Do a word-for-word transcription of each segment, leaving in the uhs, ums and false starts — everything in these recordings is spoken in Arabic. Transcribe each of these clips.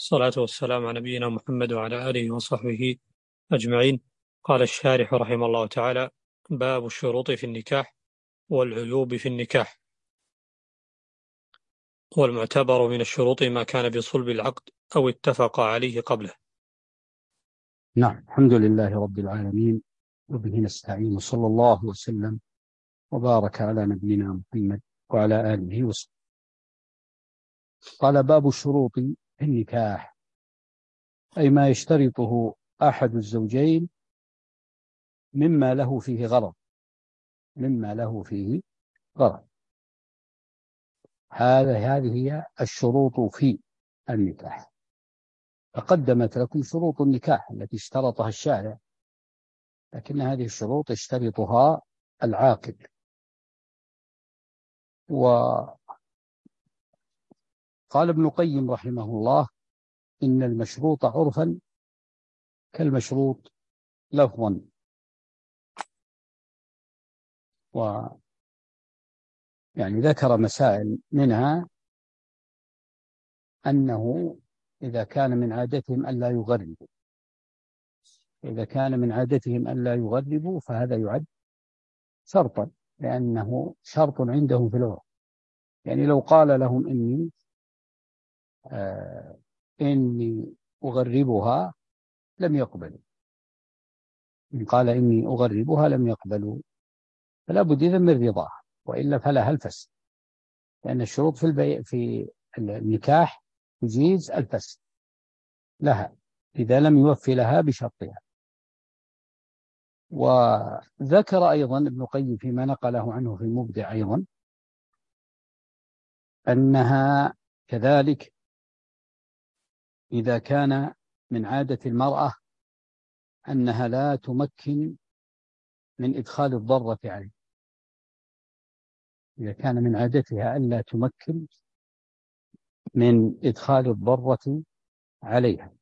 الصلاة والسلام على نبينا محمد وعلى آله وصحبه أجمعين. قال الشارح رحمه الله تعالى: باب الشروط في النكاح والعيوب في النكاح. والمعتبر من الشروط ما كان بصلب العقد أو اتفق عليه قبله. نعم، الحمد لله رب العالمين، وبه نستعين، صلى الله وسلم وبارك على نبينا محمد وعلى آله وصحبه. قال: باب الشروط في النكاح، أي ما يشترطه أحد الزوجين مما له فيه غرض مما له فيه غرض هذا هذه هي الشروط في النكاح. تقدمت لكم شروط النكاح التي اشترطها الشارع، لكن هذه الشروط يشترطها العاقل. وقال ابن القيم رحمه الله: إن المشروط عرفا كالمشروط لفظا. و يعني ذكر مسائل منها أنه إذا كان من عادتهم ألا يغربوا إذا كان من عادتهم ألا يغربوا فهذا يعد شرطا، لأنه شرط عندهم في العرف. يعني لو قال لهم إني آه إني أغربها لم يقبلوا، إن قال إني أغربها لم يقبلوا، فلا بد إذن من رضاها، وإلا فلها الفسد، لأن الشروط في البيع في النكاح تجيز الفسد لها إذا لم يوفي لها بشرطها. وذكر أيضا ابن القيم فيما نقله عنه في المبدع أيضا أنها كذلك إذا كان من عادة المرأة أنها لا تمكن من إدخال الضرة عليه، إذا كان من عادتها ألا تمكن من إدخال الضرة عليها.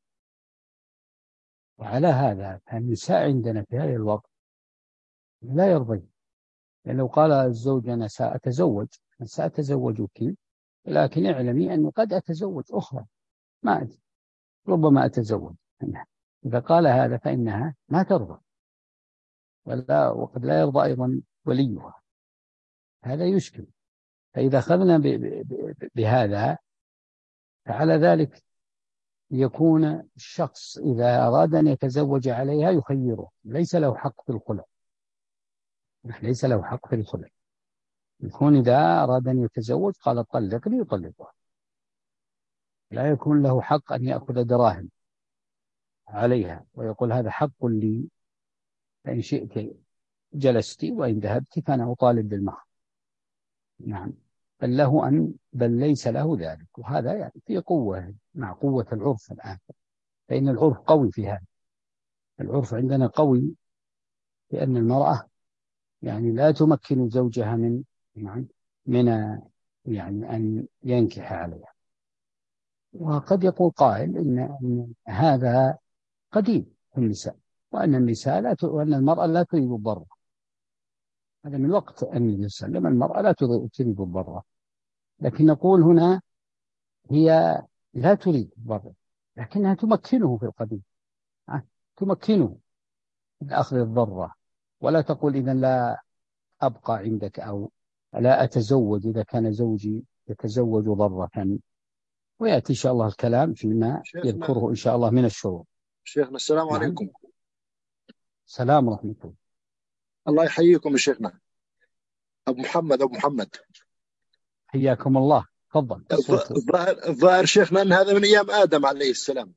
وعلى هذا فالنساء عندنا في هذا الوقت لا يرضين، يعني لو قال الزوج أنا سأتزوج سأتزوجك لكن اعلمي أني قد أتزوج أخرى، ما أدري، ربما أتزوج. إذا قال هذا فإنها ما ترضى، ولا وقد لا يرضى أيضا وليها، هذا يشكل. فإذا أخذنا بهذا فعلى ذلك يكون الشخص إذا أراد أن يتزوج عليها يخيره، ليس له حق في الخلع ليس له حق في الخلع يكون إذا أراد أن يتزوج قال طلقني يطلقها، لا يكون له حق أن يأخذ دراهم عليها ويقول هذا حق لي، فإن شئت جلست وإن ذهبت فأنا أطالب بالمهر. نعم، بل له أن بل ليس له ذلك. وهذا يعني في قوة مع قوة العرف الآن، فإن العرف قوي في هذا. العرف عندنا قوي لأن المرأة يعني لا تمكن زوجها من يعني من يعني أن ينكح عليها. وقد يقول قائل إن, إن هذا قديم في النساء، وأن النساء لا ت... وأن المرأة لا تريد الضرة. هذا من وقت النبي صلى الله عليه وسلم المرأة لا تريد الضرة، لكن نقول هنا هي لا تريد الضرة لكنها تمكنه في القديم، تمكنه من أخذ الضرة، ولا تقول إذن لا أبقى عندك أو لا أتزوج إذا كان زوجي يتزوج ضرة. ويأتي إن شاء الله الكلام فيما يذكره إن شاء الله من الشروط. شيخنا السلام نعم. عليكم. سلام ورحمة الله. الله يحييكم يا شيخنا. أبو محمد أبو محمد حياكم الله، تفضل. الظاهر الظاهر شيخنا أن هذا من أيام آدم عليه السلام.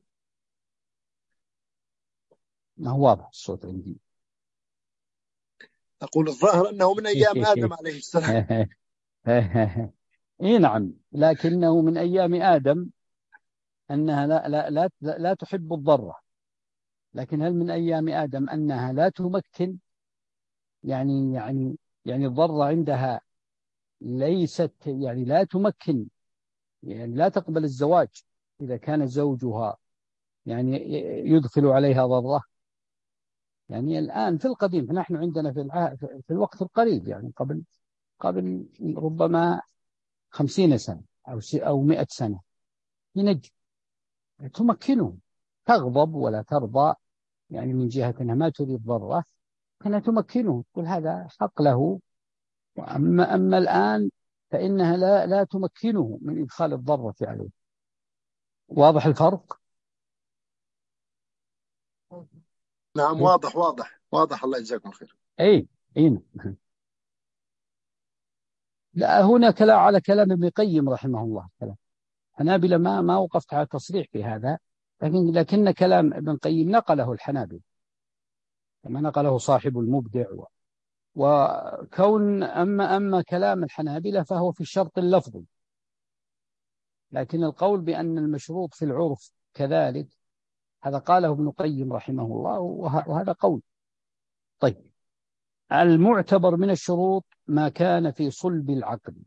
ما هو واضح الصوت عندي. أقول الظاهر أنه من أيام آدم عليه السلام. إيه نعم، لكنه من أيام آدم أنها لا لا لا لا, لا تحب الضرة، لكن هل من أيام آدم أنها لا تمكن؟ يعني يعني يعني الضرة عندها ليست يعني لا تمكن، يعني لا تقبل الزواج إذا كان زوجها يعني يدخل عليها ضرة. يعني الآن في القديم، فنحن عندنا في الع... في الوقت القريب، يعني قبل قبل ربما خمسين سنة أو س... أو مئة سنة، ينجي تمكنه، تغضب ولا ترضى، يعني من جهة أنها ما تريد ضرره، كانها تمكنه، كل هذا حق له. وأما أما الآن فإنها لا لا تمكنه من إدخال الضرة عليه. واضح الفرق؟ نعم واضح واضح واضح، الله يجزاكم خير. أي أي. لا، هنا كلام على كلام ابن القيم رحمه الله. كلام الحنابلة ما ما وقفت على تصريح في هذا، لكن لكن كلام ابن القيم نقله الحنابلة كما نقله صاحب المبدع. وكون أما أما كلام الحنابلة فهو في الشرط اللفظي، لكن القول بأن المشروط في العرف كذلك هذا قاله ابن القيم رحمه الله، وهذا قول. طيب، المعتبر من الشروط ما كان في صلب العقد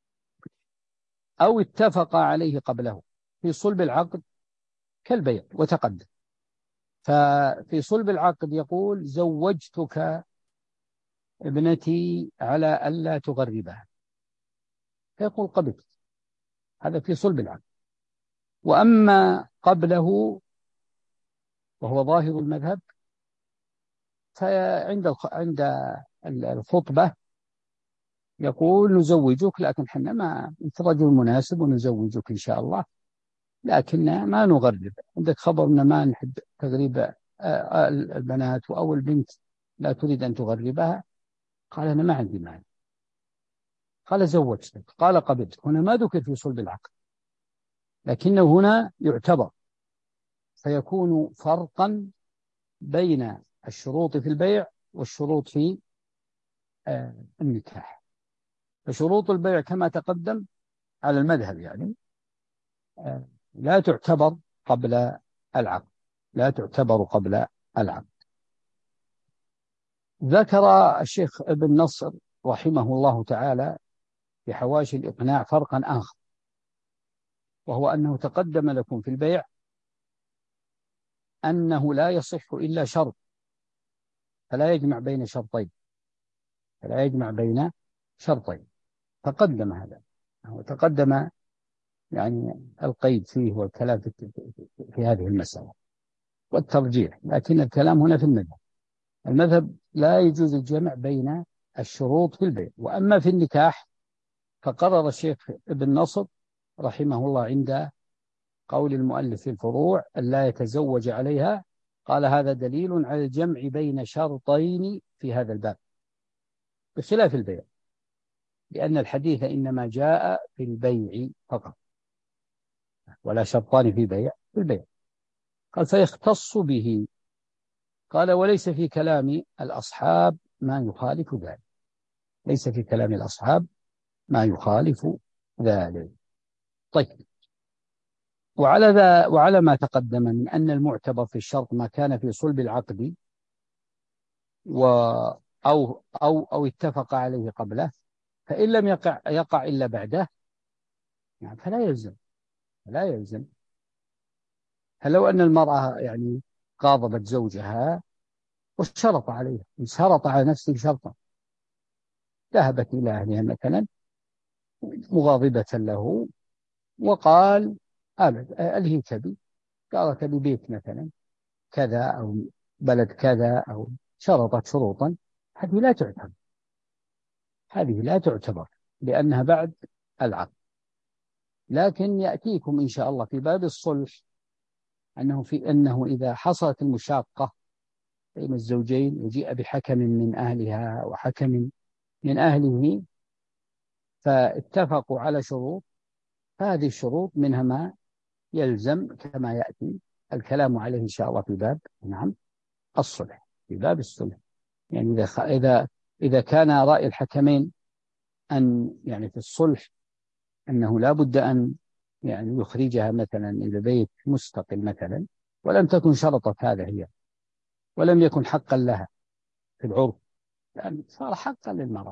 أو اتفق عليه قبله. في صلب العقد كالبيع وتقدم. ففي صلب العقد يقول زوجتك ابنتي على ألا تغربها، فيقول قبلت، هذا في صلب العقد. وأما قبله وهو ظاهر المذهب فعند عند الخطبة يقول نزوجك، لكن حنا ما أنت رجل مناسب ونزوجك إن شاء الله، لكن ما نغرب. عندك خبر أن ما نحب تغريب البنات أو البنت لا تريد أن تغربها؟ قال أنا ما عندي مانع. قال زوجتك، قال قبلت. هنا ما ذكر في صلب العقد، لكنه هنا يعتبر، فيكون فرقا بين الشروط في البيع والشروط في النكاح. فشروط البيع كما تقدم على المذهب يعني لا تعتبر قبل العقد، لا تعتبر قبل العقد. ذكر الشيخ ابن نصر رحمه الله تعالى في حواشي الإقناع فرقا آخر، وهو أنه تقدم لكم في البيع أنه لا يصح إلا شرط، فلا يجمع بين شرطين، فلا يجمع بين شرطين. تقدم هذا، وتقدم يعني القيد فيه والكلام في هذه المسألة والترجيح. لكن الكلام هنا في المذهب، المذهب لا يجوز الجمع بين الشروط في البيع. وأما في النكاح فقرر الشيخ ابن نصر رحمه الله عند قول المؤلف في الفروع أن لا يتزوج عليها، قال هذا دليل على الجمع بين شرطين في هذا الباب بخلاف البيع، لأن الحديث إنما جاء في البيع فقط، ولا شرطان في بيع في البيع. قال فيختص به. قال وليس في كلام الأصحاب ما يخالف ذلك، ليس في كلام الأصحاب ما يخالف ذلك. طيب، وعلى ذا وعلى ما تقدم من أن المعتبر في الشرط ما كان في صلب العقد و أو أو أو اتفق عليه قبله، فإن لم يقع يقع إلا بعده يعني فلا يلزم، لا يلزم. فلو أن المرأة يعني غاضبت زوجها واشترط عليه، شرط على نفسه شرطا، ذهبت إلى أهلها مثلا مغاضبة له وقال أبد ألهيك بي، قالت ببيت مثلا كذا أو بلد كذا، أو شرطت شروطا، هذه لا تعتبر، هذه لا تعتبر لأنها بعد العقد. لكن يأتيكم إن شاء الله في باب الصلح أنه في أنه إذا حصلت المشاقة بين الزوجين وجيء بحكم من أهلها وحكم من أهله فاتفقوا على شروط، هذه الشروط منها ما يلزم كما يأتي الكلام عليه إن شاء الله في باب نعم الصلح، في باب الصلح. يعني إذا إذا إذا كان رأي الحكمين أن يعني في الصلح أنه لا بد أن يعني يخرجها مثلا إلى بيت مستقل مثلا، ولم تكن شرطت هذا هي، ولم يكن حقا لها في العرف، يعني صار حقا للمرأة،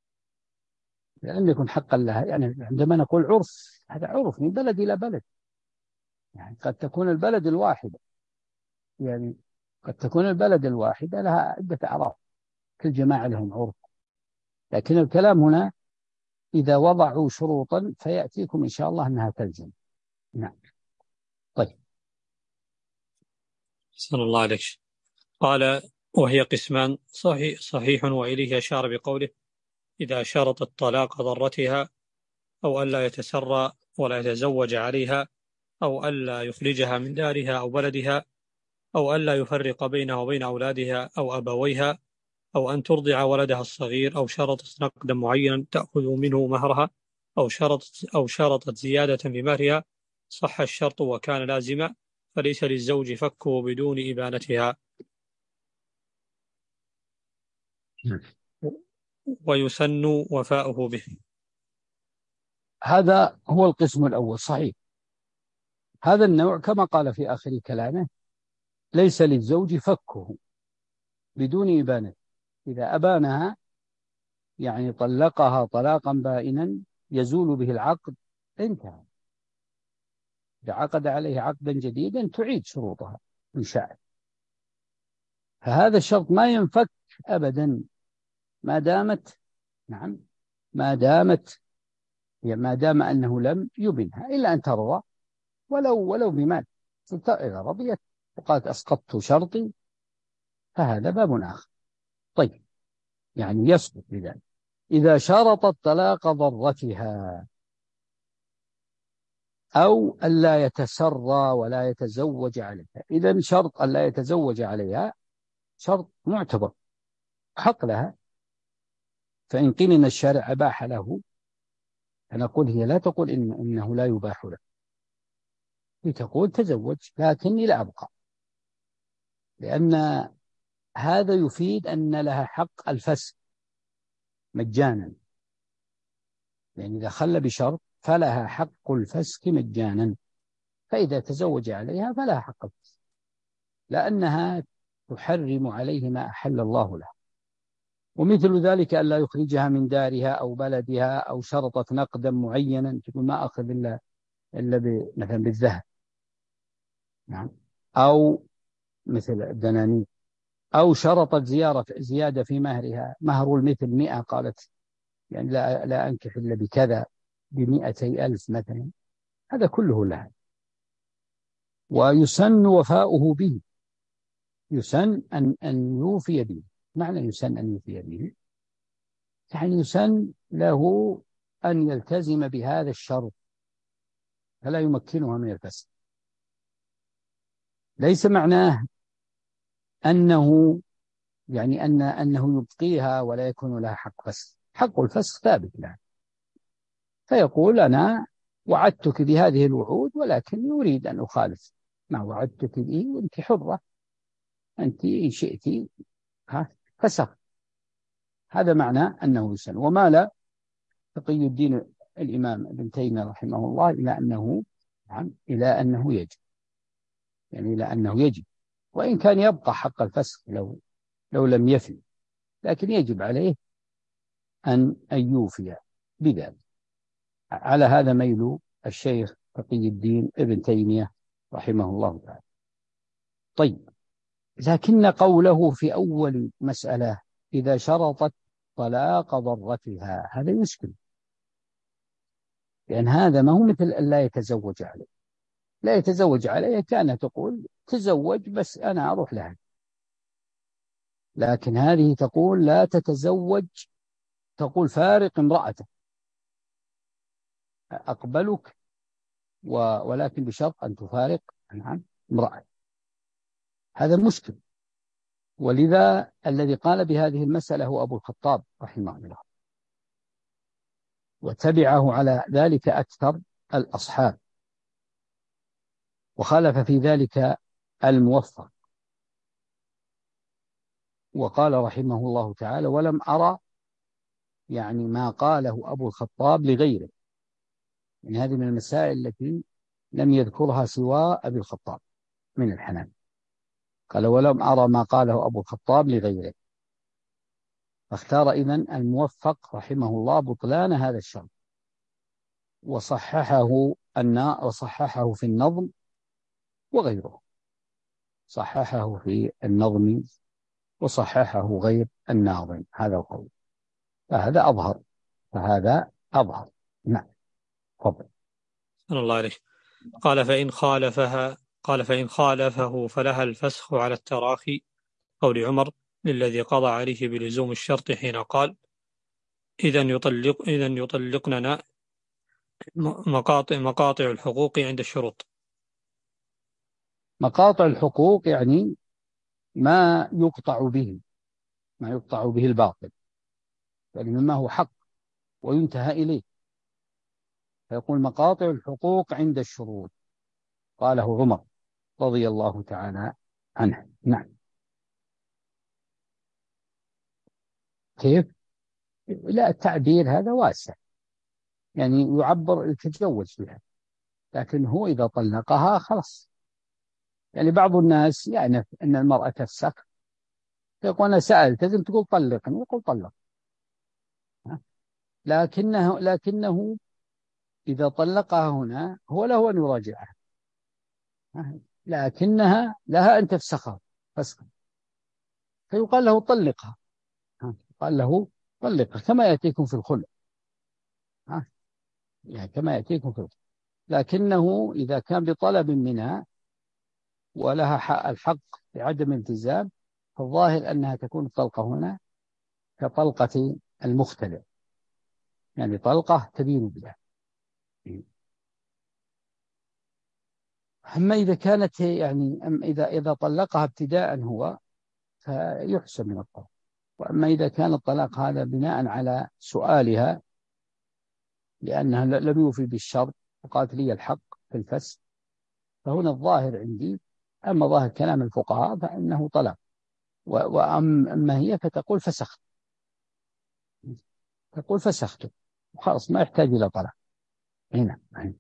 لم يكن حقا لها. يعني عندما نقول عرف، هذا عرف من بلد إلى بلد، يعني قد تكون البلد الواحدة يعني قد تكون البلد الواحدة لها عدة أعراف، كل جماعة لهم عرف. لكن الكلام هنا إذا وضعوا شروطا فيأتيكم إن شاء الله أنها تلزم. نعم. طيب، صلى الله عليك. قال وهي قسمان صحيح, صحيح وإليه أشار بقوله إذا شرطت طلاق ضرتها أو ألا يتسرى ولا يتزوج عليها أو ألا يخرجها من دارها أو بلدها أو ألا يفرق بينها وبين أولادها أو أبويها أو أن ترضع ولدها الصغير أو شرطت نقدا معينا تأخذ منه مهرها أو شرطت, أو شرطت زيادة بمهرها صح الشرط وكان لازما فليس للزوج فكه بدون إبانتها ويسن وفاؤه به. هذا هو القسم الأول صحيح. هذا النوع كما قال في آخر كلامه ليس للزوج فكه بدون إبانة. إذا أبانها يعني طلقها طلاقا بائنا يزول به العقد انتهى. إذا عقد عليه عقدا جديدا تعيد شروطها إن شاء. فهذا الشرط ما ينفك أبدا ما دامت نعم ما دامت يعني ما دام أنه لم يبنها إلا أن ترضى ولو ولو بمال. إذا رضيت وقالت أسقطت شرطي فهذا باب آخر. طيب يعني يسقط بذلك. إذا شرطت طلاق ضرتها أو ألا يتسرى ولا يتزوج عليها. إذن شرط ألا يتزوج عليها شرط معتبر حق لها. فإن قيل إن الشارع أباح له فنقول هي لا تقول إن إنه لا يباح له، هي تقول تزوج لكني لا أبقى، لأن هذا يفيد أن لها حق الفسخ مجانا. يعني إذا خل بشرط فلها حق الفسخ مجانا، فإذا تزوج عليها فلها حق الفسخ لأنها تحرم عليه ما أحل الله له. ومثل ذلك ألا يخرجها من دارها أو بلدها أو شرطت نقدا معينا تقول ما أخذ إلا إلا مثلا بالذهب نعم أو مثل الدنانير أو شرطت زيارة زيادة في مهرها مهر المثل مئة قالت يعني لا, لا أنكح إلا بكذا بمئتي ألف مثلا، هذا كله لها. ويسن وفاؤه به، يسن أن, أن يوفي به. معنى يسن أن يوفي به يعني يسن له أن يلتزم بهذا الشرط فلا يمكنها من الفسخ. ليس معناه أنه يعني أن أنه يبقيها ولا يكون لها حق فسخ. حق الفسخ ثابت له، فيقول أنا وعدتك بهذه الوعود ولكن يريد أن أخالف ما وعدتك به وأنت حرة، أنت إن شئت فسخ. هذا معنى أنه يسن. وما لا تقي الدين الإمام ابن تيمية رحمه الله إلى أنه إلى أنه يجب، يعني إلى أنه يجب، وإن كان يبقى حق الفسخ لو لو لم يفي، لكن يجب عليه أن يوفي بذلك. على هذا ميل الشيخ تقي الدين ابن تيمية رحمه الله تعالى. طيب، لكن قوله في أول مسألة إذا شرطت طلاق ضرتها هذا يشكل، لأن هذا ما هو مثل أن لا يتزوج عليه. لا يتزوج عليه كانت تقول تزوج بس أنا أروح لها، لكن هذه تقول لا تتزوج، تقول فارق امرأته أقبلك ولكن بشرط أن تفارق عن امرأة. هذا مشكل. ولذا الذي قال بهذه المسألة هو أبو الخطاب رحمه الله، وتبعه على ذلك أكثر الأصحاب، وخالف في ذلك الموفق. وقال رحمه الله تعالى ولم أرى يعني ما قاله أبو الخطاب لغيره، يعني هذه من المسائل التي لم يذكرها سوى أبي الخطاب من الحنان. قال ولم أرى ما قاله أبو الخطاب لغيره، فاختار إذن الموفق رحمه الله بطلان هذا الشرط، وصححه النا وصححه في النظم وغيره، صححه في النظم وصححه غير الناظم. هذا القول، فهذا أظهر فهذا أظهر. نعم، تفضل. الله عليك. قال فإن خالفها قال فإن خالفه فلها الفسخ على التراخي، قول عمر للذي قضى عليه بلزوم الشرط حين قال إذن يطلق إذن يطلقننا مقاطع مقاطع الحقوق عند الشروط. مقاطع الحقوق يعني ما يقطع به ما يقطع به الباطل، يعني مما هو حق وينتهى إليه، فيقول مقاطع الحقوق عند الشروط، قاله عمر رضي الله تعالى عنه. نعم. كيف؟ لا، التعبير هذا واسع، يعني يعبر التجوز بها، لكن هو إذا طلقها خلاص. يعني بعض الناس يعنف أن المرأة تفسخ، يقول أنا سألت لازم تقول طلقني، يقول طلق، لكنه لكنه إذا طلقها هنا هو له أن يراجعها، لكنها لها أن تفسخها فسخا، فيقال له طلقها، قال له طلقها كما يأتيكم في الخلع، يعني كما يأتيكم في الخلع. لكنه إذا كان بطلب منها ولها الحق بعدم التزام، فالظاهر أنها تكون الطلقة هنا كطلقة المختلع، يعني طلقة تبين بها. أما إذا كانت يعني أما إذا إذا طلقها ابتداء هو فيحسب من الطلاق، وأما إذا كان الطلاق هذا بناء على سؤالها لأنها لم يوفي بالشرط وقالت لي الحق في الفسخ، فهنا الظاهر عندي، أما ظاهر كلام الفقهاء فإنه طلاق، وأما هي فتقول فسخت، تقول فسخت خلاص ما يحتاج إلى طلاق هنا.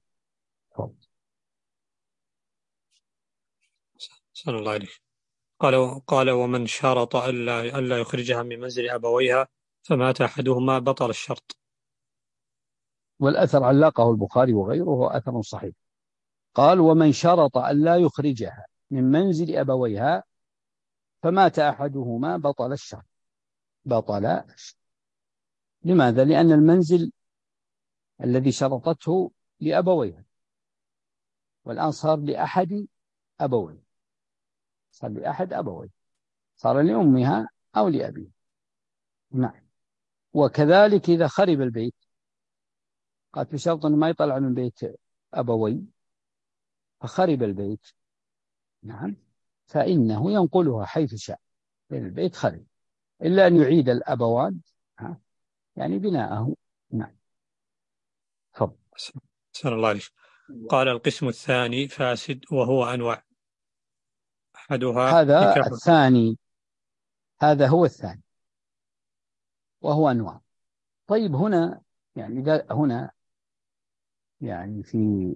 صلى الله عليه. قال قال ومن شرط ألا ألا يخرجها من منزل أبويها فمات أحدهما بطل الشرط. والأثر علقه البخاري وغيره أثر صحيح. قال ومن شرط ألا يخرجها من منزل أبويها فمات أحدهما بطل الشرط. بطل الشرط. لماذا؟ لأن المنزل الذي شرطته لأبويها، والآن صار لأحد أبويه، صار لأحد أبويه، صار لأمها أو لأبيه. نعم. وكذلك إذا خرب البيت، قال بشرط أنه ما يطلع من بيت أبوي، فخرب البيت، نعم، فإنه ينقلها حيث شاء، لأن البيت خرب، إلا أن يعيد الأبوان يعني بناءه. نعم. فضل. صلى الله عليه. قال القسم الثاني فاسد وهو أنواع، أحدها هذا نكاح. الثاني، هذا هو الثاني وهو أنواع. طيب هنا يعني هنا يعني في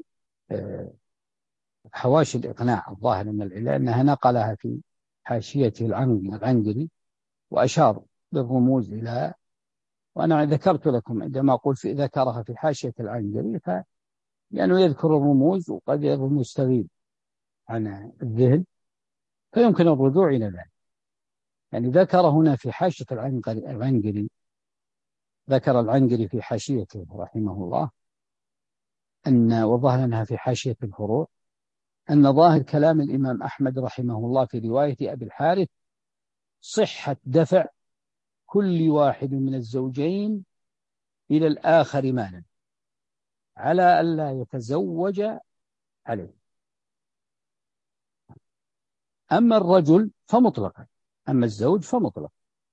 حواشي الإقناع الظاهر من العلة أنها نقلها في حاشيته العنقري وأشار بالرموز إلى، وأنا ذكرت لكم عندما أقول في ذكرها في حاشية العنقري ف لأنه يذكر الرموز وقد الرموز تغيب عن الذهن فيمكن الرجوع إلى ذلك. يعني ذكر هنا في حاشية العنقري، ذكر العنقري في حاشيته رحمه الله أن، وظهر أنها في حاشية الفروع، أن ظاهر كلام الإمام أحمد رحمه الله في رواية أبي الحارث صحة دفع كل واحد من الزوجين إلى الآخر مالا على ألا يتزوج عليه. أما الرجل فمطلقا، أما الزوج فمطلق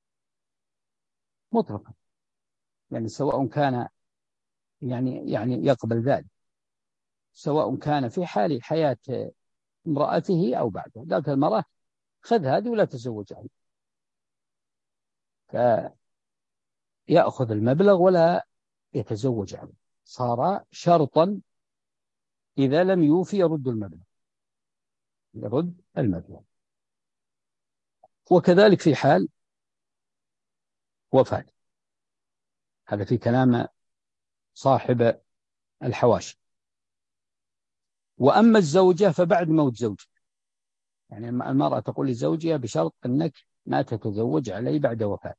مطلقا، يعني سواء كان يعني يعني يقبل ذلك، سواء كان في حال حياة امرأته أو بعده. قالت المرأة خذ هذه ولا تزوج عليه، فيأخذ المبلغ ولا يتزوج عليه، صار شرطا إذا لم يوفي يرد المبلغ، يرد المبلغ. وكذلك في حال وفاة، هذا في كلام صاحب الحواشي. وأما الزوجة فبعد موت زوجها، يعني المرأة تقول لزوجها بشرط أنك ما تتزوج علي بعد وفاة،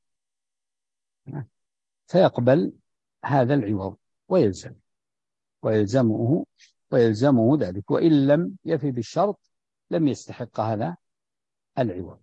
فيقبل هذا العوض ويلزم ويلزمه ويلزمه ذلك، وإن لم يفي بالشرط لم يستحق هذا العوض.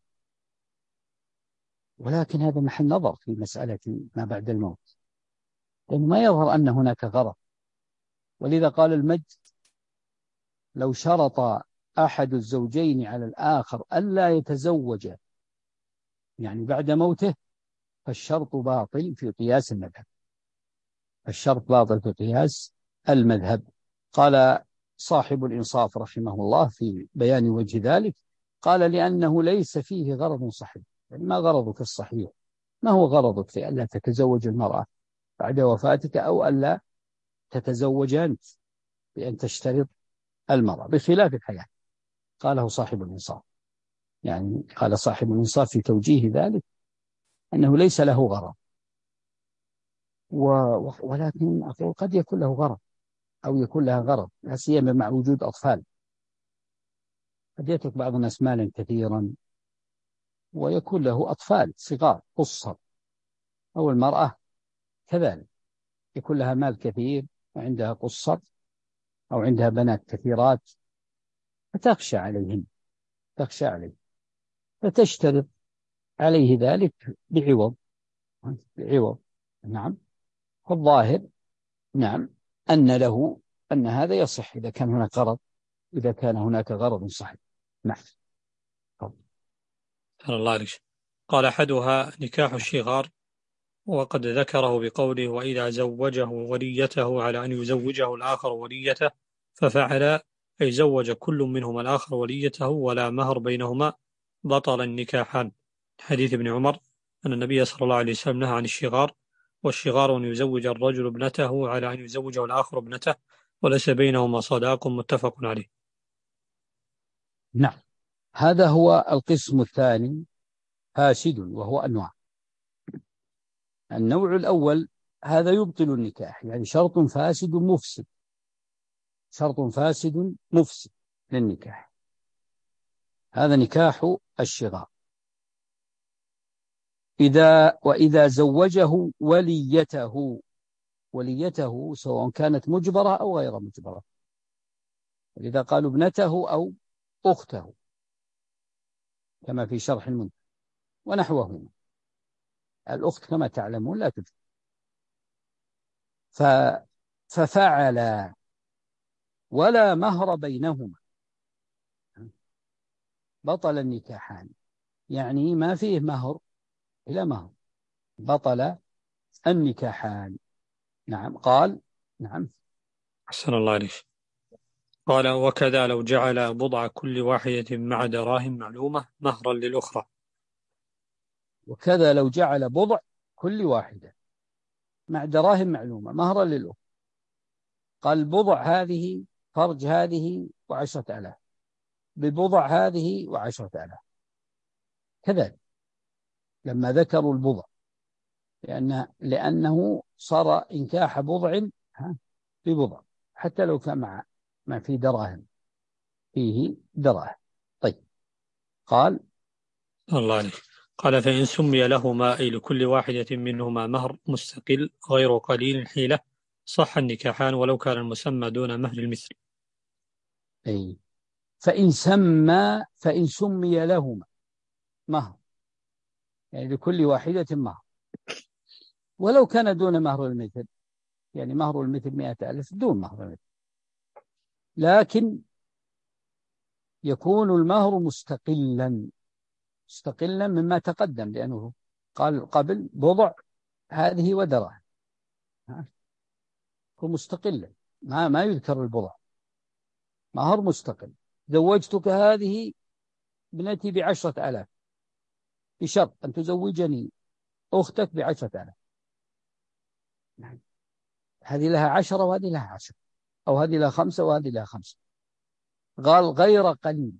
ولكن هذا محل نظر في مسألة ما بعد الموت، لأنه ما يظهر أن هناك غرض. ولذا قال المجد: لو شرط أحد الزوجين على الآخر ألا يتزوج يعني بعد موته فالشرط باطل في قياس المذهب، الشرط باطل في قياس المذهب. قال صاحب الإنصاف رحمه الله في بيان وجه ذلك، قال: لأنه ليس فيه غرض صحيح. يعني ما غرضك الصحيح؟ ما هو غرضك في ألا تتزوج المرأة بعد وفاتك، أو ألا تتزوج أنت بأن تشترط المرأة بخلاف الحياة؟ قاله صاحب الإنصاف. يعني قال صاحب الإنصاف في توجيه ذلك أنه ليس له غرض، و... ولكن أقول قد يكون له غرض أو يكون لها غرض، لا سيما مع وجود أطفال. قد يترك بعض الناس مالا كثيرا ويكون له أطفال صغار قصر، أو المرأة كذلك يكون لها مال كثير وعندها قصر أو عندها بنات كثيرات، فتخشى عليهم تخشى عليه فتشترط عليه ذلك بعوض بعوض نعم. فالظاهر نعم أن له أن هذا يصح إذا كان هناك غرض إذا كان هناك غرض صحيح. نعم. الله عليك. قال أحدها نكاح الشغار، وقد ذكره بقوله: وإذا زوجه وليته على أن يزوجه الآخر وليته ففعل، أي زوج كل منهما الآخر وليته ولا مهر بينهما، بطل النكاحان. حديث ابن عمر أن النبي صلى الله عليه وسلم نهى عن الشغار، والشغار أن يزوج الرجل ابنته على أن يزوجه الآخر ابنته وليس بينهما صداق، متفق عليه. نعم. هذا هو القسم الثاني فاسد، وهو أنواع. النوع الأول هذا يبطل النكاح، يعني شرط فاسد مفسد، شرط فاسد مفسد للنكاح، هذا نكاح الشغار. إذا وإذا زوجه وليته وليته سواء كانت مجبرة أو غير مجبرة، إذا قالوا ابنته أو أخته كما في شرح المنتهى ونحوهما. الأخت كما تعلمون لا تجبر، ففعل ولا مهر بينهما بطل النكاحان، يعني ما فيه مهر إلى مهر، بطل النكاحان. نعم. قال نعم. أحسن الله عليك. قال: وكذا لو جعل بضع كل واحدة مع دراهم معلومة مهرا للأخرى. وكذا لو جعل بضع كل واحدة مع دراهم معلومة مهرا للأخرى. قال بضع هذه فرج هذه وعشرة آلاف، ببضع هذه وعشرة آلاف، كذلك لما ذكروا البضع، لأن لأنه صار إنكاح بضع ببضع حتى لو كان مع ما في دراهم فيه دراهم. طيب. قال الله عليك. قال: فإن سمي لهما، أي لكل واحدة منهما، مهر مستقل غير قليل حيلة، صح النكاحان ولو كان المسمى دون مهر المثل. أي فإن سمى فإن سمي لهما مهر، يعني لكل واحدة مهر ولو كان دون مهر المثل، يعني مهر المثل مئة ألف دون مهر المثل، لكن يكون المهر مستقلا مستقلا مما تقدم، لأنه قال قبل بضع هذه ودراهم، هو مستقلا، ما ما يذكر البضع، مهر مستقل. زوجتك هذه ابنتي بعشرة آلاف بشرط أن تزوجني أختك بعشرة آلاف، هذه لها عشرة وهذه لها عشرة، أو هذه لها خمسة وهذه لها خمسة. قال غير قليل،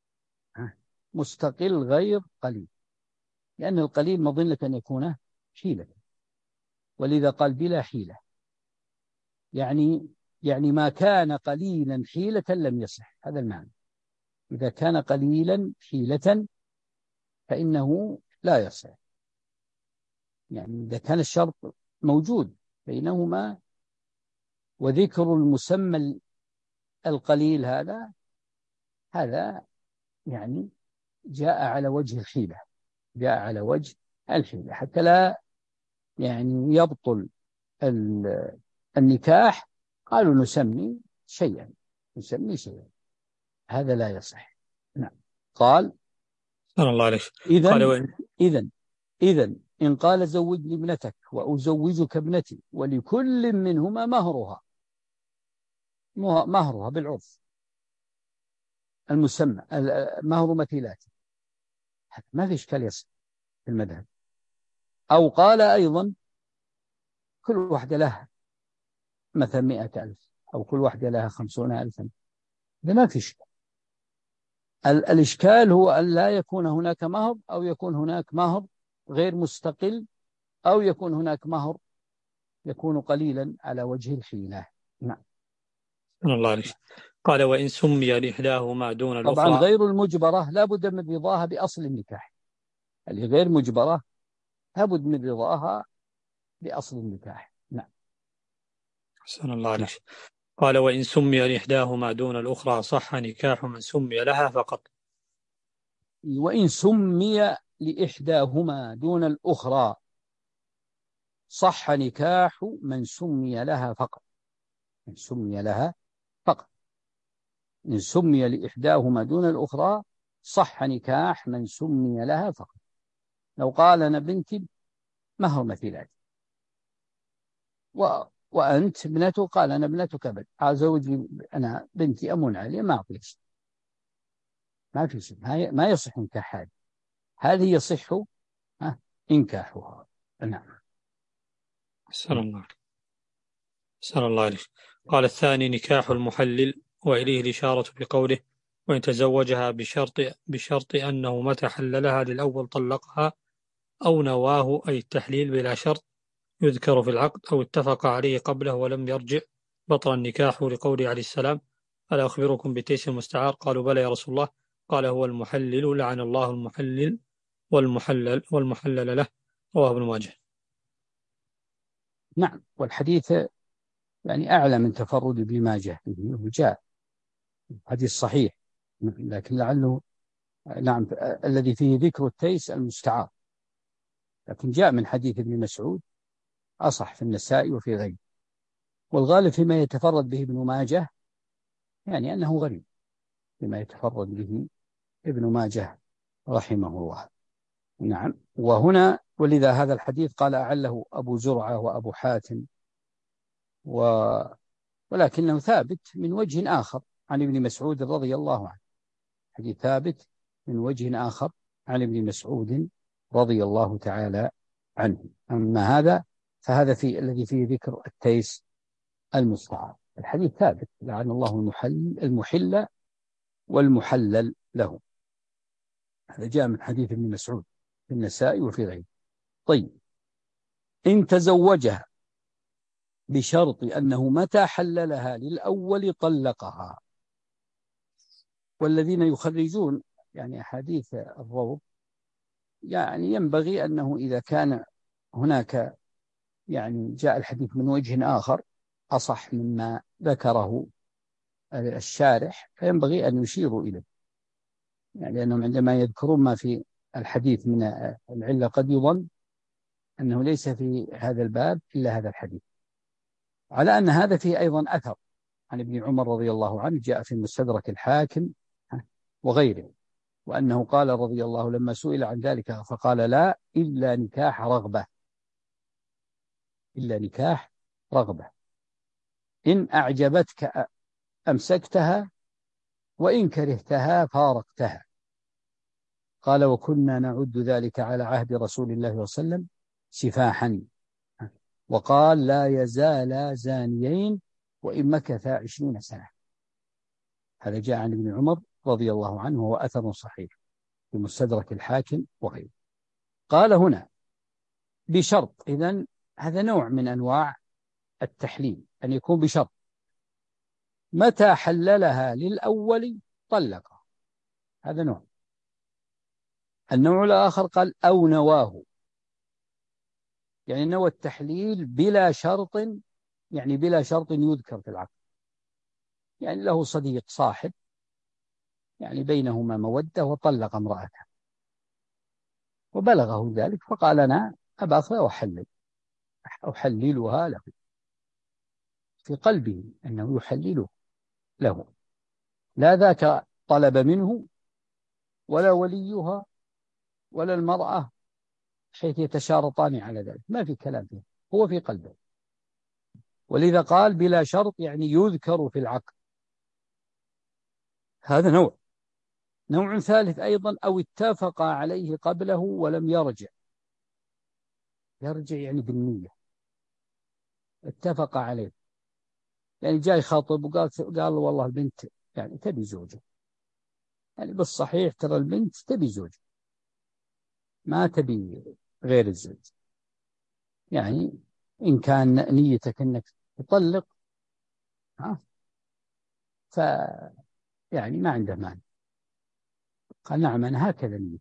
مستقل غير قليل، لأن القليل مظنة أن يكون حيلة، ولذا قال بلا حيلة، يعني يعني ما كان قليلا حيلة لم يصح، هذا المعنى. إذا كان قليلا حيلة فإنه لا يصح، يعني إذا كان الشرط موجود بينهما وذكر المسمى القليل هذا هذا يعني جاء على وجه الحيلة، جاء على وجه الحيلة حتى لا يعني يبطل النكاح. قالوا نسمي شيئا، نسمي شيئا، هذا لا يصح. نعم. قال سلام الله عليك. قال إذن وإن إذن إذن إن قال زوجني ابنتك وأزوجك ابنتي ولكل منهما مهرها، مهرها بالعرف المسمى مهر مثيلات، ما في إشكال يصح في المذهب. أو قال أيضا كل واحدة لها مثلا مئة ألف أو كل واحدة لها خمسون ألفا، ده ما في إشكال. الإشكال هو أن لا يكون هناك مهر، أو يكون هناك مهر غير مستقل، أو يكون هناك مهر يكون قليلا على وجه الحيلة. نعم. سلام الله عليك. قال وإن سمي لإحداهما دون طبعا الأخرى. غير المجبرة لا بد من رضاها بأصل النكاح، اللي غير مجبرة لا بد من رضاها بأصل النكاح. نعم. سلام الله نعم. عليك. قال وإن سمي لإحداهما دون الأخرى صح نكاح من سمي لها فقط. وإن سمي لإحداهما دون الأخرى صح نكاح من سمي لها فقط، من سمي لها فقط. إن سمي لإحداهما دون الأخرى صح نكاح من سمي لها فقط. لو قال أنا بنتي مهر مثيلات و... وأنت ابنته، قال أنا ابنتك بل زوجي أنا بنتي أمون عليه، ما أعطيك، ما في شيء، ما يصح نكاح هذه، هذه يصح إنكاحها. نعم. سلام الله عليك. سلام الله عليك. قال الثاني نكاح المحلل، وإليه الإشارة بقوله وإن تزوجها بشرط بشرط أنه متى حللها للأول طلقها أو نواه، أي التحليل بلا شرط يذكر في العقد أو اتفق عليه قبله ولم يرجع، بطل النكاح، لقوله عليه السلام ألا أخبركم بتيس المستعار؟ قالوا بلى يا رسول الله. قال هو المحلل، لعن الله المحلل والمحلل والمحلل له. رواه ابن ماجه. نعم. والحديث يعني أعلى من تفرد بما جاء به، جاء حديث صحيح، لكن لعله نعم الذي فيه ذكر التيس المستعار، لكن جاء من حديث ابن مسعود أصح في النساء وفي غيره. والغالب فيما يتفرد به ابن ماجه يعني أنه غريب، فيما يتفرد به ابن ماجه رحمه الله. نعم. وهنا ولذا هذا الحديث قال أعله أبو زرعة وأبو حاتم، و... ولكنه ثابت من وجه آخر عن ابن مسعود رضي الله عنه، حديث ثابت من وجه آخر عن ابن مسعود رضي الله تعالى عنه. أما هذا فهذا في الذي فيه ذكر التيس المستعار. الحديث ثابت لعن الله المحل المحل والمحلل له، هذا جاء من حديث ابن مسعود في النساء وفي غيره. طيب، إن تزوجها بشرط أنه متى حللها للأول طلقها. والذين يخرجون يعني أحاديث الروض يعني ينبغي أنه إذا كان هناك يعني جاء الحديث من وجه آخر أصح مما ذكره الشارح فينبغي أن يشيروا إليه، يعني لأنهم عندما يذكرون ما في الحديث من العلة قد يظن أنه ليس في هذا الباب إلا هذا الحديث، على أن هذا فيه أيضا أثر عن ابن عمر رضي الله عنه جاء في مستدرك الحاكم وغيره، وأنه قال رضي الله لما سئل عن ذلك فقال لا إلا نكاح رغبة، إلا نكاح رغبة، إن أعجبتك أمسكتها وإن كرهتها فارقتها. قال وكنا نعد ذلك على عهد رسول الله صلى الله عليه وسلم سفاحا، وقال لا يزال زانيين وإن مكثا عشرين سنة. هذا جاء عن ابن عمر رضي الله عنه وهو أثر صحيح في مستدرك الحاكم وغيره. قال هنا بشرط، إذن هذا نوع من أنواع التحليل أن يكون بشرط متى حللها للأول طلقها، هذا نوع. النوع الآخر قال أو نواه، يعني نوى التحليل بلا شرط، يعني بلا شرط يذكر في العقد، يعني له صديق صاحب يعني بينهما مودة وطلق امرأته وبلغه ذلك فقال أنا أبا أخذ وأحلل أحللها له، في قلبه أنه يحلله له، لا ذاك طلب منه ولا وليها ولا المرأة حيث يتشارطان على ذلك، ما في كلام فيه، هو في قلبه. ولذا قال بلا شرط، يعني يذكر في العقد. هذا نوع. نوع ثالث أيضا، أو اتفق عليه قبله ولم يرجع. يرجع يعني بالنية، اتفق عليه، يعني جاي خاطب وقال قال والله البنت يعني تبي زوجة، يعني بالصحيح ترى البنت تبي زوجة ما تبي غير الزوج، يعني إن كان نيتك أنك تطلق ها ف يعني ما عنده مانع. قال نعم أنا هكذا النية،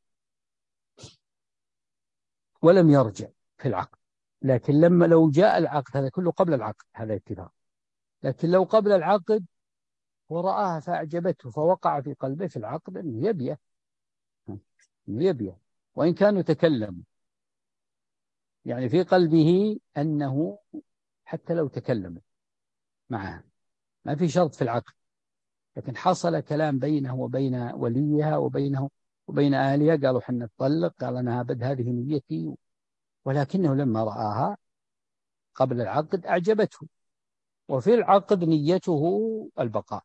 ولم يرجع في العقد. لكن لما لو جاء العقد، هذا كله قبل العقد، هذا اتفاق. لكن لو قبل العقد ورآها فأعجبته فوقع في قلبه في العقد أنه يبيه أنه يبيه وإن كانوا تكلموا، يعني في قلبه أنه حتى لو تكلموا معها ما في شرط في العقد، لكن حصل كلام بينه وبين وليها وبينه وبين أهلها، قالوا حنا نطلق، قال أنا أبد هذه نيتي، ولكنه لما رآها قبل العقد أعجبته، وفي العقد نيته البقاء.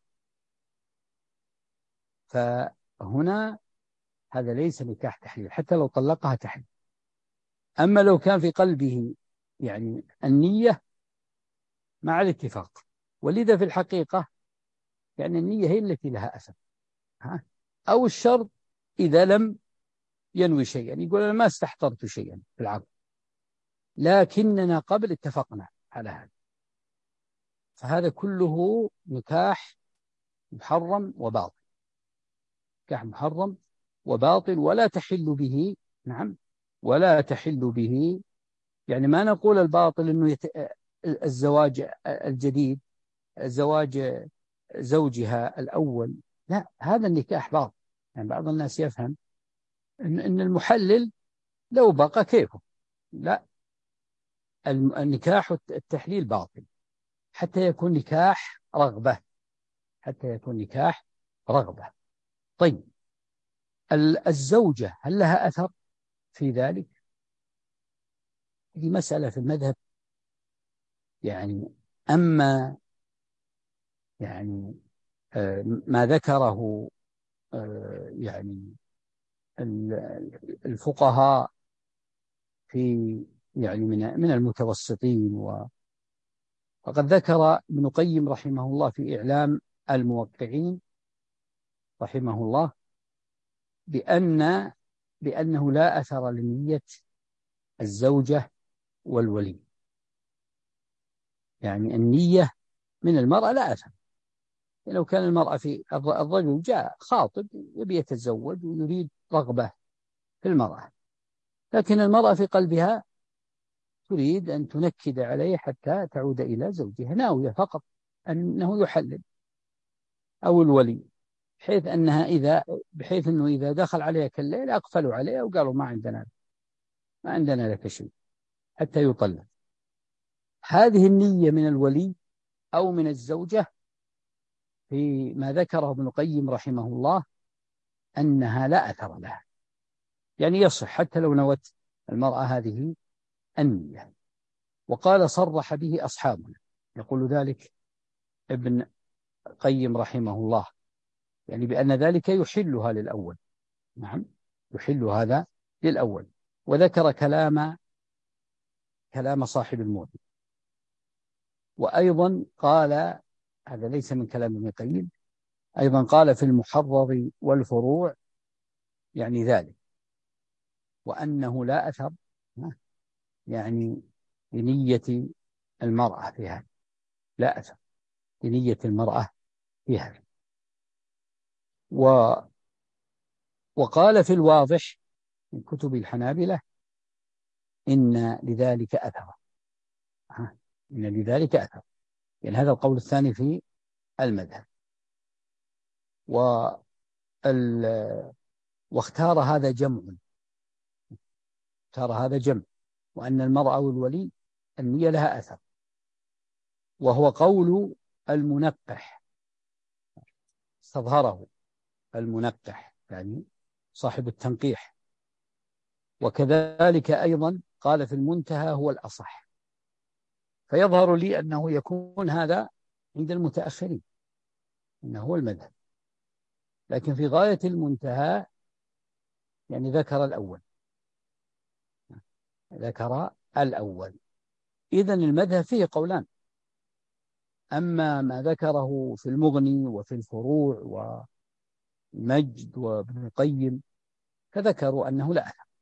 فهنا هذا ليس نكاح تحليل حتى لو طلقها تحليل. أما لو كان في قلبه يعني النية مع الاتفاق، ولذا في الحقيقة يعني النية هي التي لها أثر، ها؟ أو الشرط إذا لم ينوي شيئا، يقول أنا ما استحضرت شيئا في العقد لكننا قبل اتفقنا على هذا، فهذا كله نكاح محرم وباطل، نكاح محرم وباطل ولا تحل به. نعم، ولا تحل به، يعني ما نقول الباطل أنه يت... الزواج الجديد زواج زوجها الأول، لا، هذا النكاح باطل. يعني بعض الناس يفهم إن, إن المحلل لو بقى كيفه، لا، النكاح التحليل باطل حتى يكون نكاح رغبة، حتى يكون نكاح رغبة. طيب الزوجة هل لها أثر في ذلك؟ هذه مسألة في المذهب، يعني أما يعني ما ذكره يعني الفقهاء في يعني من من المتوسطين، وقد ذكر ابن قيم رحمه الله في إعلام الموقعين رحمه الله بأن بأنه لا أثر لنية الزوجة والولي، يعني النية من المرأة لا أثر. لو كان المرأة في الرجل جاء خاطب يبي يتزوج ويريد رغبة في المرأة، لكن المرأة في قلبها تريد أن تنكد عليه حتى تعود إلى زوجها، ناوية فقط أنه يحلل، أو الولي، بحيث أنها إذا بحيث أنه إذا دخل عليها كالليل أقفلوا عليها وقالوا ما عندنا ما عندنا لك شيء حتى يطلق. هذه النية من الولي أو من الزوجة في ما ذكره ابن القيم رحمه الله أنها لا أثر لها، يعني يصح حتى لو نوت المرأة هذه النية. وقال صرح به أصحابنا، يقول ذلك ابن قيم رحمه الله، يعني بأن ذلك يحلها للأول. نعم، يحل هذا للأول. وذكر كلام كلام صاحب الموت. وأيضا قال، هذا ليس من كلام ابن قيم، أيضا قال في المحرر والفروع يعني ذلك، وأنه لا أثر يعني لنية المرأة في هذا، لا أثر لنية المرأة في هذا. و وقال في الواضح من كتب الحنابلة إن لذلك أثر، إن لذلك أثر، يعني هذا القول الثاني في المذهب. و واختار هذا جمع، اختار هذا جمع، وأن المرأة والولي النية لها أثر، وهو قول المنقح، استظهره المنقح يعني صاحب التنقيح. وكذلك أيضا قال في المنتهى هو الأصح. فيظهر لي أنه يكون هذا عند المتأخرين، إنه هو المذهب، لكن في غاية المنتهى يعني ذكر الأول، ذكر الأول. إذن المذهب فيه قولان، أما ما ذكره في المغني وفي الفروع والمجد وابن القيم فذكروا أنه لا أثر.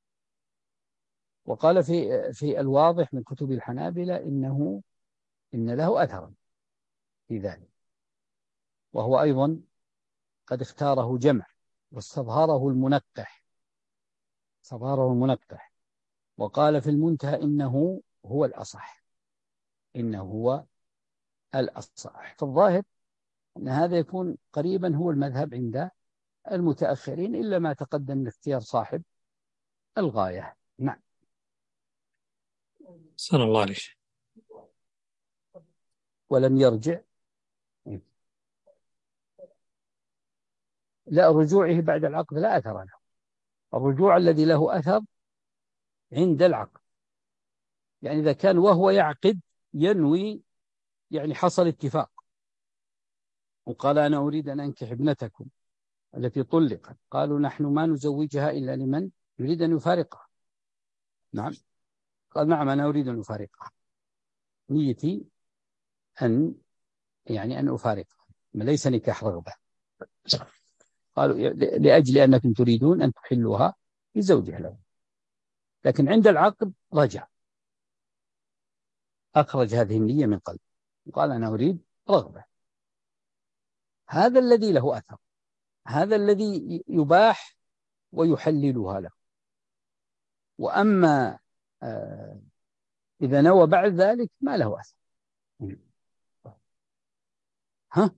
وقال في في الواضح من كتب الحنابلة إنه إن له أثرا في ذلك، وهو أيضا قد اختاره جمع واستظهره المنقح، استظهره المنقح. وقال في المنتهى إنه هو الأصح، إنه هو الأصح. في الظاهر أن هذا يكون قريبا هو المذهب عند المتأخرين، إلا ما تقدم لاختيار صاحب الغاية. نعم. صلى الله عليه. ولم يرجع، لا، رجوعه بعد العقد لا أثر له. الرجوع الذي له أثر عند العقد، يعني إذا كان وهو يعقد ينوي، يعني حصل اتفاق وقال أنا أريد أن أنكح ابنتكم التي طلقت، قالوا نحن ما نزوجها إلا لمن يريد أن يفارقها. نعم، قال نعم أنا أريد أن أفارقها، نيتي أن يعني أن أفارقها، ليس نكاح رغبة. قالوا لأجل أنكم تريدون أن تحلوها لزوجها له، لكن عند العقد رجع أخرج هذه النية من قلبه وقال أنا أريد رغبة. هذا الذي له أثر، هذا الذي يباح ويحللها له. وأما آه إذا نوى بعد ذلك ما له أثر. ها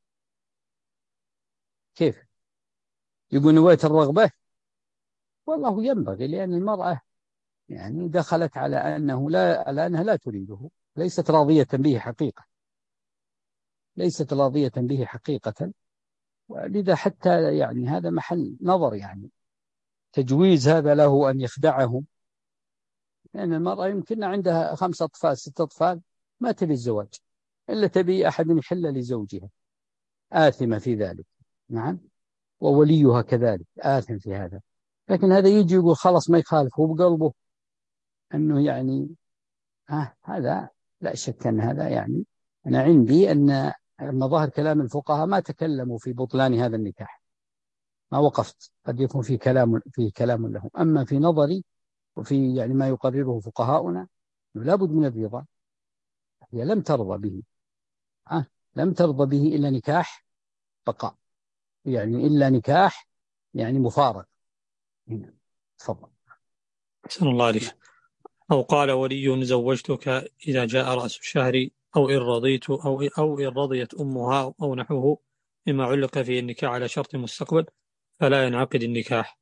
كيف يقول نويت الرغبة؟ والله ينبغي، لأن المرأة يعني دخلت على أنه لا على أنها لا تريده، ليست راضية به حقيقة، ليست راضية به حقيقة. ولذا حتى يعني هذا محل نظر، يعني تجويز هذا له أن يخدعهم، لأن المرأة يمكن عندها خمسة أطفال ستة أطفال ما تبي الزواج إلا تبي أحد يحل لزوجها، آثمة في ذلك. نعم، ووليها كذلك آثم في هذا. لكن هذا يجي يقول خلاص ما يخالف هو بقلبه أنه يعني آه هذا لا شك أن هذا يعني أنا عندي أن لما ظهر كلام الفقهاء ما تكلموا في بطلان هذا النكاح، ما وقفت، قد يكون في كلام في كلام لهم. أما في نظري وفي يعني ما يقرره فقهاؤنا لا بد من الرضا. هي لم ترضى به، آه لم ترضى به إلا نكاح بقاء، يعني إلا نكاح يعني مفارق. تفضل. أحسن الله عليك. أو قال ولي زوجتك إذا جاء رأس الشهر، أو إن رضيت أو أو إن رضيت أمها أو نحوه مما علق فيه النكاح على شرط مستقبل فلا ينعقد النكاح.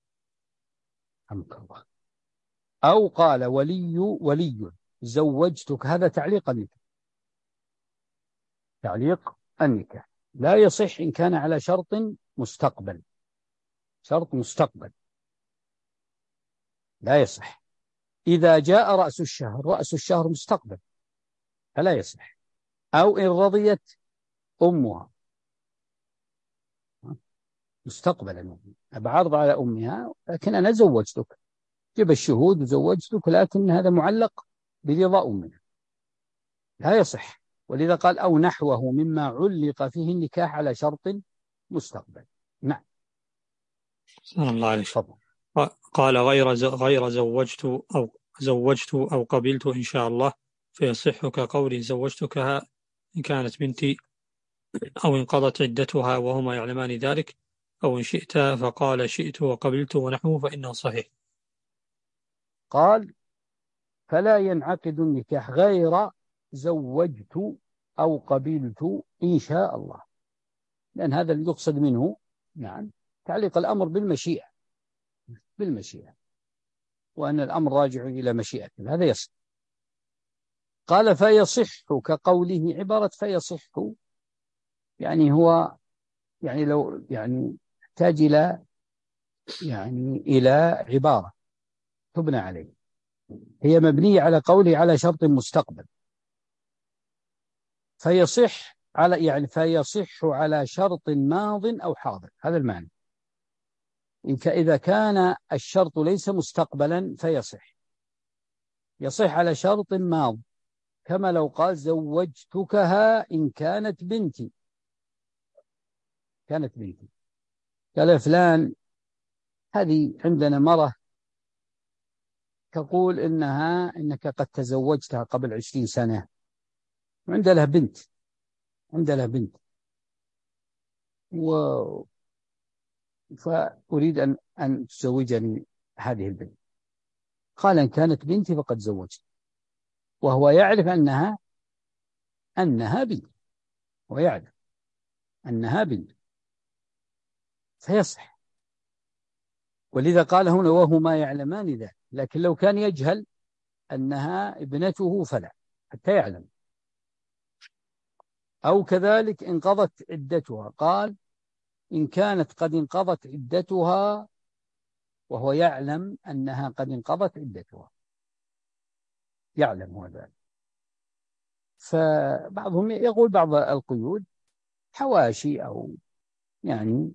أو قال ولي ولي زوجتك، هذا تعليق النكاح، تعليق النكاح لا يصح إن كان على شرط مستقبل، شرط مستقبل لا يصح. إذا جاء رأس الشهر، رأس الشهر مستقبل فلا يصح. أو إن رضيت أمها، مستقبلا بعرض على أمها لكن أنا زوجتك، جب الشهود وزوجتك، لكن هذا معلق برضا أمها لا يصح. ولذا قال أو نحوه مما علق فيه النكاح على شرط مستقبل. نعم. صلى الله عليه. قال غير غير زوجت أو زوجت أو قبلت إن شاء الله فيصح كقولي زوجتكها إن كانت بنتي، أو إن قضت عدتها وهما يعلمان ذلك، أو إن شئت فقال شئت وقبلت ونحوه فإنه صحيح. قال فلا ينعقد النكاح غير زوجت أو قبلت إن شاء الله، لأن هذا اللي يقصد منه. نعم، تعليق الأمر بالمشيئة بالمشيئة وأن الأمر راجع إلى مشيئة، هذا يصح. قال فيصح كقوله، عبارة فيصح يعني هو يعني لو يعني تحتاج إلى يعني إلى عبارة تبنى عليه، هي مبنية على قوله على شرط مستقبل. فيصح على يعني فيصح على شرط ماض أو حاضر، هذا المعنى. إذا كان الشرط ليس مستقبلا فيصح، يصح على شرط ماض، كما لو قال زوجتكها إن كانت بنتي، كانت بنتي. قال فلان هذه عندنا مرة تقول إنها إنك قد تزوجتها قبل عشرين سنة وعند لها بنت، عند لها بنت و... فأريد أن أن تزوجني هذه البنت. قال إن كانت بنتي فقد زوجت، وهو يعرف أنها أنها بنت، ويعرف أنها بنت فيصح. ولذا قال هنا وهما يعلمان ذلك، لكن لو كان يجهل أنها ابنته فلا، حتى يعلم. أو كذلك انقضت عدتها، قال إن كانت قد انقضت عدتها، وهو يعلم أنها قد انقضت عدتها، يعلم هو ذلك. فبعضهم يقول بعض القيود حواشي، أو يعني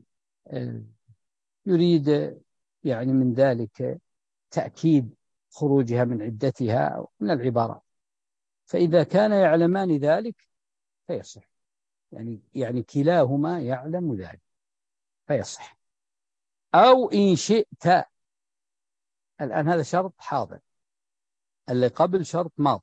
يريد يعني من ذلك تأكيد خروجها من عدتها أو من العبارات. فإذا كان يعلمان ذلك فيصح، يعني يعني كلاهما يعلم ذلك فيصح. أو إن شئت، الآن هذا شرط حاضر، اللي قبل شرط ماض.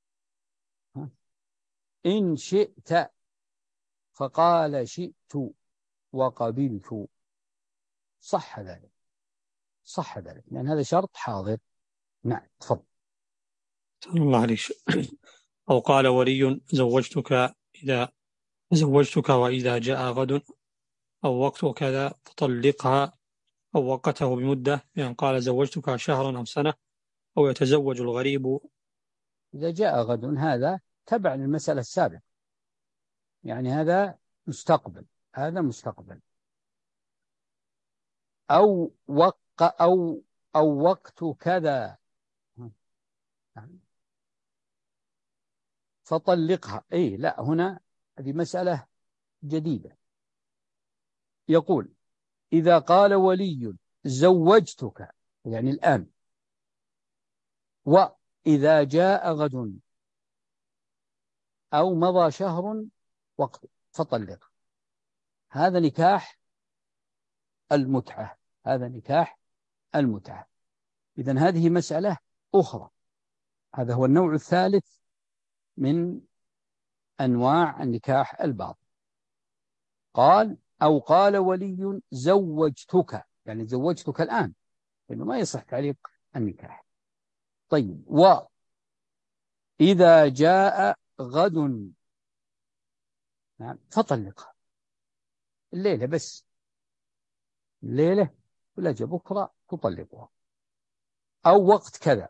إن شئت فقال شئت وقبلت، صح ذلك، صح ذلك، لأن هذا شرط حاضر. نعم تفضل. الله عليك. أو قال ولي زوجتك إذا زوجتك وإذا جاء غد أو وقت كذا فطلقها، أو وقته بمدة، يعني قال زوجتك شهرا أو سنة. أو يتزوج الغريب. إذا جاء غد هذا تبع للمسألة السابقة، يعني هذا مستقبل، هذا مستقبل. أو وق أو أو وقت كذا فطلقها. أي لا، هنا هذه مسألة جديدة. يقول إذا قال ولي زوجتك يعني الآن، وإذا جاء غد أو مضى شهر وقت فطلق، هذا نكاح المتعة، هذا نكاح المتعة. إذن هذه مسألة أخرى، هذا هو النوع الثالث من أنواع النكاح الباطل. قال أو قال ولي زوجتك، يعني زوجتك الآن، لأنه ما يصح تعليق النكاح. طيب وإذا جاء غد نعم فطلقها الليلة بس، الليلة ولا جاء بكرة تطلقها. أو وقت كذا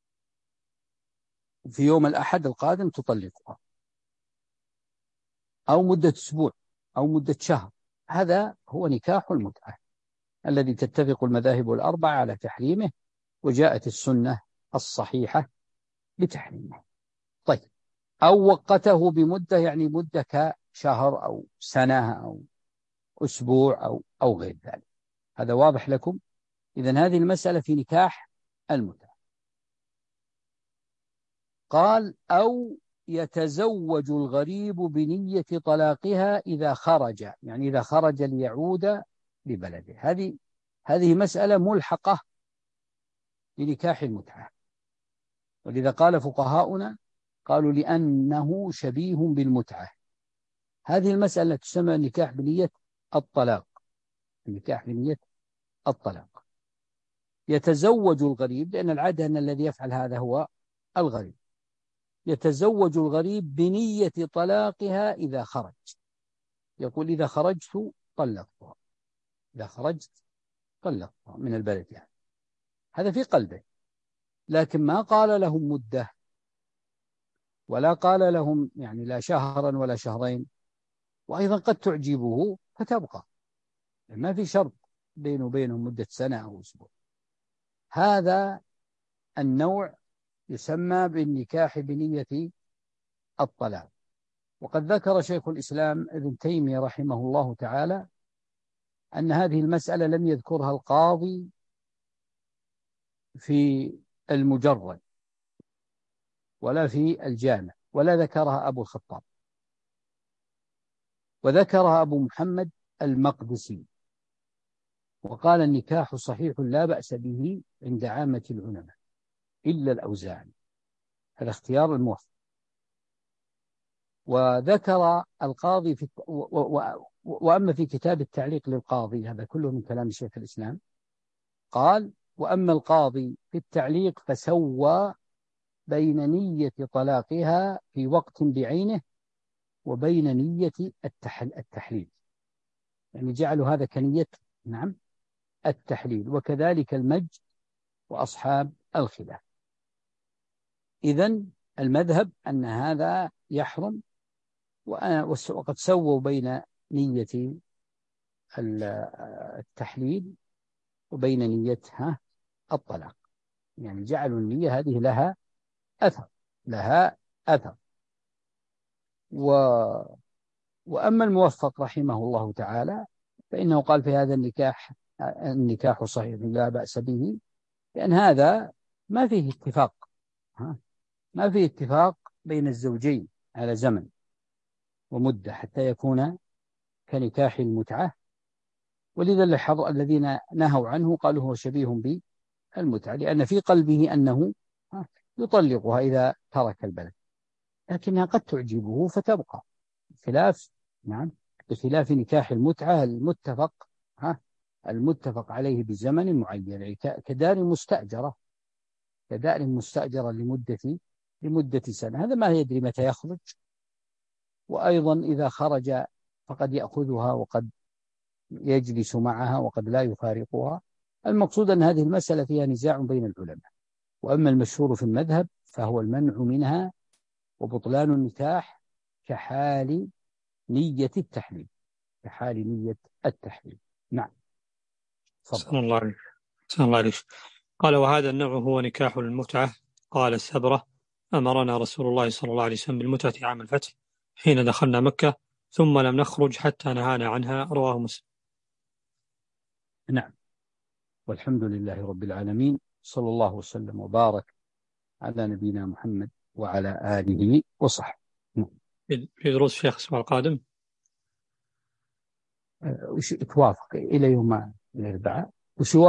في يوم الأحد القادم تطلقها، أو مدة أسبوع أو مدة شهر. هذا هو نكاح المتعة الذي تتفق المذاهب الأربعة على تحريمه، وجاءت السنة الصحيحة بتحريمه. طيب أو وقته بمدة، يعني مدة كشهر أو سنة أو أسبوع أو أو غير ذلك. هذا واضح لكم؟ إذن هذه المسألة في نكاح المتعة. قال أو يتزوج الغريب بنية طلاقها إذا خرج، يعني إذا خرج ليعود لبلده. هذه هذه مسألة ملحقة لنكاح المتعة، ولذا قال فقهاؤنا قالوا لأنه شبيه بالمتعة. هذه المسألة تسمى نكاح بنية الطلاق، النكاح بنية الطلاق. يتزوج الغريب، لأن العادة أن الذي يفعل هذا هو الغريب. يتزوج الغريب بنية طلاقها إذا خرج، يقول إذا خرجت طلقتها. إذا خرجت طلق من البلد يعني. هذا في قلبه، لكن ما قال لهم مدة، ولا قال لهم يعني لا شهرا ولا شهرين. وأيضا قد تعجبه فتبقى، ما في شرط بينه وبينهم مدة سنة أو أسبوع. هذا النوع يسمى بالنكاح بنية الطلاق. وقد ذكر شيخ الإسلام ابن تيمية رحمه الله تعالى أن هذه المسألة لم يذكرها القاضي في المجرد ولا في الجامع، ولا ذكرها أبو الخطاب، وذكرها أبو محمد المقدسي، وقال النكاح صحيح لا بأس به عند عامة العلماء إلا الأوزاعي. هذا اختيار الموفق. وذكر القاضي في و... و... وأما في كتاب التعليق للقاضي، هذا كله من كلام شيخ الإسلام، قال: وأما القاضي في التعليق فسوى بين نية طلاقها في وقت بعينه وبين نية التحل... التحليل، يعني جعلوا هذا كنية نعم التحليل، وكذلك المجد وأصحاب الخلاف. إذن المذهب أن هذا يحرم، وقد سووا بين نية التحليل وبين نيتها الطلاق، يعني جعلوا النية هذه لها أثر لها أثر و... وأما الموفق رحمه الله تعالى فإنه قال في هذا النكاح النكاح صحيح لا بأس به، لأن هذا ما فيه اتفاق ها؟ ما فيه اتفاق بين الزوجين على زمن ومدة حتى يكون كنكاح المتعة، ولذا الذين نهوا عنه قالوا هو شبيه بالمتعة، لأن في قلبه أنه يطلقها إذا ترك البلد، لكنها قد تعجبه فتبقى، خلاف نعم بخلاف نكاح المتعة المتفق ها المتفق عليه بزمن معين، كدار مستأجرة كدار مستأجرة لمدة لمدة سنة، هذا ما يدري متى يخرج، وأيضا إذا خرج فقد يأخذها وقد يجلس معها وقد لا يفارقها. المقصود أن هذه المسألة فيها نزاع بين العلماء، وأما المشهور في المذهب فهو المنع منها وبطلان النكاح كحال نية التحليل كحال نية التحليل. نعم. صلى الله عليه صلى الله عليه قال: وهذا النوع هو نكاح المتعة. قال السبرة: أمرنا رسول الله صلى الله عليه وسلم بالمتعة عام الفتح حين دخلنا مكة، ثم لم نخرج حتى نهانا عنها. رواه مسلم. نعم. والحمد لله رب العالمين، صلى الله وسلم وبارك على نبينا محمد وعلى آله وصحبه. في دروس الشيخ الأسبوع القادم وش توافق إلى يوم الأربعاء وش